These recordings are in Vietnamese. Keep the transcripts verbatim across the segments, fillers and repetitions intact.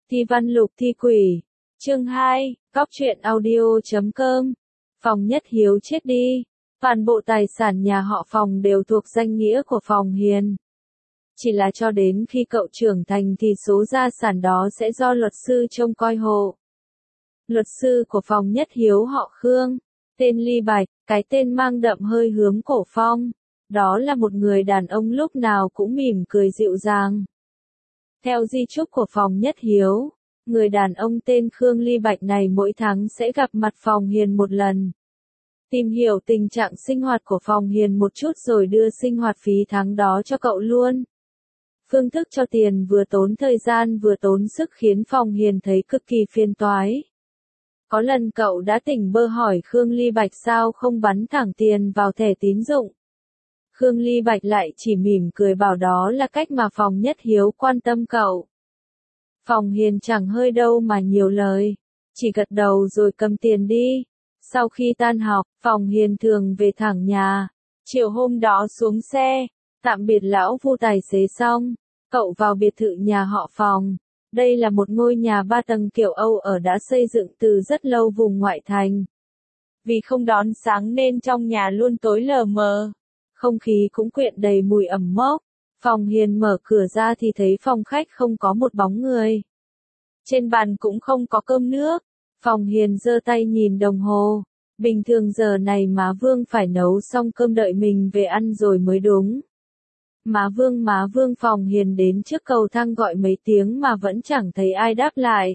Thi văn lục thi quỷ. Chương hai, cóc truyện audio chấm com. Phòng Nhất Hiếu chết đi. Toàn bộ tài sản nhà họ Phòng đều thuộc danh nghĩa của Phòng Hiền. Chỉ là cho đến khi cậu trưởng thành thì số gia sản đó sẽ do luật sư trông coi hộ. Luật sư của Phòng Nhất Hiếu họ Khương, tên Ly Bạch, cái tên mang đậm hơi hướng cổ phong. Đó là một người đàn ông lúc nào cũng mỉm cười dịu dàng. Theo di chúc của Phòng Nhất Hiếu, người đàn ông tên Khương Ly Bạch này mỗi tháng sẽ gặp mặt Phòng Hiền một lần. Tìm hiểu tình trạng sinh hoạt của Phòng Hiền một chút rồi đưa sinh hoạt phí tháng đó cho cậu luôn. Phương thức cho tiền vừa tốn thời gian vừa tốn sức khiến Phòng Hiền thấy cực kỳ phiền toái. Có lần cậu đã tỉnh bơ hỏi Khương Ly Bạch sao không bắn thẳng tiền vào thẻ tín dụng. Khương Ly Bạch lại chỉ mỉm cười bảo đó là cách mà Phòng Nhất Hiếu quan tâm cậu. Phòng Hiền chẳng hơi đâu mà nhiều lời, chỉ gật đầu rồi cầm tiền đi. Sau khi tan học, Phòng Hiền thường về thẳng nhà. Chiều hôm đó xuống xe, tạm biệt lão Vu tài xế xong, cậu vào biệt thự nhà họ Phòng. Đây là một ngôi nhà ba tầng kiểu Âu ở đã xây dựng từ rất lâu vùng ngoại thành. Vì không đón sáng nên trong nhà luôn tối lờ mờ. Không khí cũng quyện đầy mùi ẩm mốc. Phòng Hiền mở cửa ra thì thấy phòng khách không có một bóng người. Trên bàn cũng không có cơm nước. Phòng Hiền giơ tay nhìn đồng hồ. Bình thường giờ này má Vương phải nấu xong cơm đợi mình về ăn rồi mới đúng. Má Vương má Vương Phòng Hiền đến trước cầu thang gọi mấy tiếng mà vẫn chẳng thấy ai đáp lại.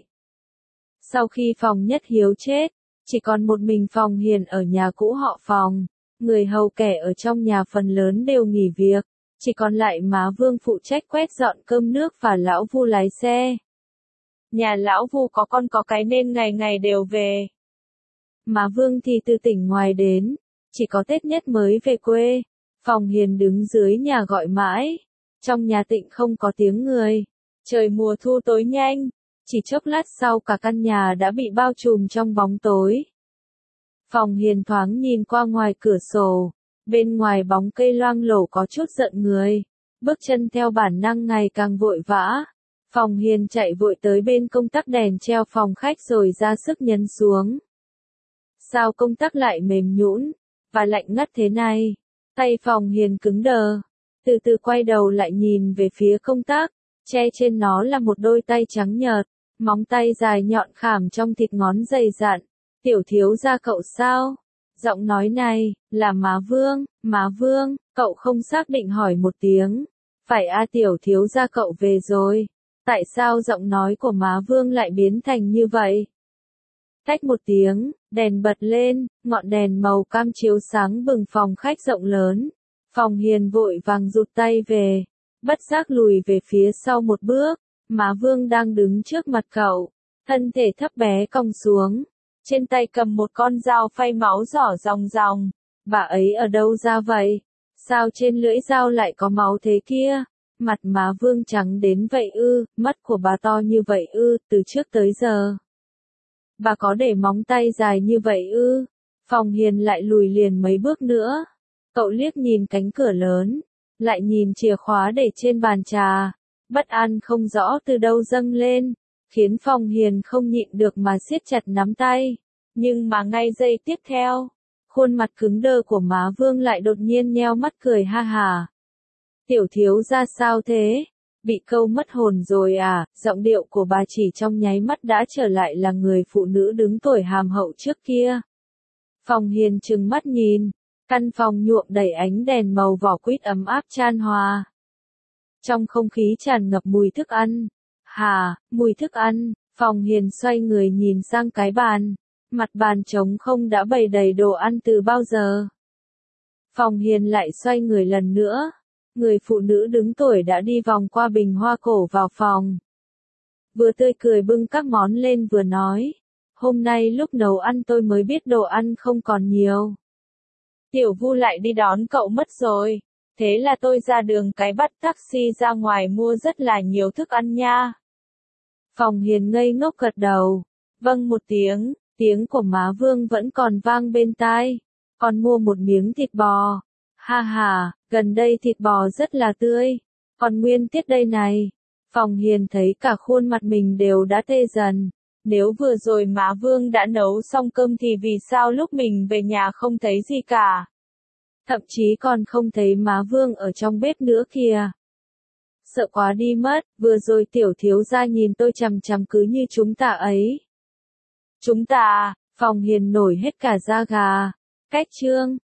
Sau khi Phòng Nhất Hiếu chết, chỉ còn một mình Phòng Hiền ở nhà cũ họ Phòng. Người hầu kẻ ở trong nhà phần lớn đều nghỉ việc, chỉ còn lại má Vương phụ trách quét dọn cơm nước và lão Vu lái xe. Nhà lão Vu có con có cái nên ngày ngày đều về. Má Vương thì từ tỉnh ngoài đến, chỉ có Tết nhất mới về quê. Phòng Hiền đứng dưới nhà gọi mãi, trong nhà tịnh không có tiếng người. Trời mùa thu tối nhanh, chỉ chốc lát sau cả căn nhà đã bị bao trùm trong bóng tối. Phòng Hiền thoáng nhìn qua ngoài cửa sổ, bên ngoài bóng cây loang lổ có chút giận người, bước chân theo bản năng ngày càng vội vã. Phòng Hiền chạy vội tới bên công tắc đèn treo phòng khách rồi ra sức nhấn xuống. Sao công tắc lại mềm nhũn và lạnh ngắt thế này? Tay Phòng Hiền cứng đờ, từ từ quay đầu lại nhìn về phía công tắc, che trên nó là một đôi tay trắng nhợt, móng tay dài nhọn khảm trong thịt ngón dày dặn. Tiểu thiếu gia cậu sao? Giọng nói này, là má Vương, má Vương, cậu không xác định hỏi một tiếng. Phải a tiểu thiếu gia cậu về rồi. Tại sao giọng nói của má Vương lại biến thành như vậy? Tách một tiếng, đèn bật lên, ngọn đèn màu cam chiếu sáng bừng phòng khách rộng lớn. Phòng Hiền vội vàng rụt tay về, bất giác lùi về phía sau một bước. Má Vương đang đứng trước mặt cậu, thân thể thấp bé cong xuống. Trên tay cầm một con dao phay máu giỏ ròng ròng. Bà ấy ở đâu ra vậy? Sao trên lưỡi dao lại có máu thế kia? Mặt má Vương trắng đến vậy ư, mắt của bà to như vậy ư, từ trước tới giờ. Bà có để móng tay dài như vậy ư? Phòng Hiền lại lùi liền mấy bước nữa. Cậu liếc nhìn cánh cửa lớn, lại nhìn chìa khóa để trên bàn trà. Bất an không rõ từ đâu dâng lên, khiến Phòng Hiền không nhịn được mà siết chặt nắm tay. Nhưng mà ngay giây tiếp theo, khuôn mặt cứng đơ của má Vương lại đột nhiên nheo mắt cười ha hả. Tiểu thiếu gia sao thế? Bị câu mất hồn rồi à? Giọng điệu của bà chỉ trong nháy mắt đã trở lại là người phụ nữ đứng tuổi hàm hậu trước kia. Phòng Hiền trừng mắt nhìn, căn phòng nhuộm đầy ánh đèn màu vỏ quýt ấm áp chan hòa. Trong không khí tràn ngập mùi thức ăn. Hà, mùi thức ăn. Phòng Hiền xoay người nhìn sang cái bàn. Mặt bàn trống không đã bày đầy đồ ăn từ bao giờ. Phòng Hiền lại xoay người lần nữa. Người phụ nữ đứng tuổi đã đi vòng qua bình hoa cổ vào phòng. Vừa tươi cười bưng các món lên vừa nói. Hôm nay lúc nấu ăn tôi mới biết đồ ăn không còn nhiều. Tiểu Vu lại đi đón cậu mất rồi. Thế là tôi ra đường cái bắt taxi ra ngoài mua rất là nhiều thức ăn nha. Phòng Hiền ngây ngốc gật đầu. Vâng một tiếng, tiếng của má Vương vẫn còn vang bên tai. Còn mua một miếng thịt bò. Ha ha, gần đây thịt bò rất là tươi. Còn nguyên tiết đây này. Phòng Hiền thấy cả khuôn mặt mình đều đã tê dần. Nếu vừa rồi má Vương đã nấu xong cơm thì vì sao lúc mình về nhà không thấy gì cả? Thậm chí còn không thấy má Vương ở trong bếp nữa kìa. Sợ quá đi mất, vừa rồi tiểu thiếu gia nhìn tôi chằm chằm cứ như chúng ta ấy. Chúng ta, Phòng Hiền nổi hết cả da gà. Cách chương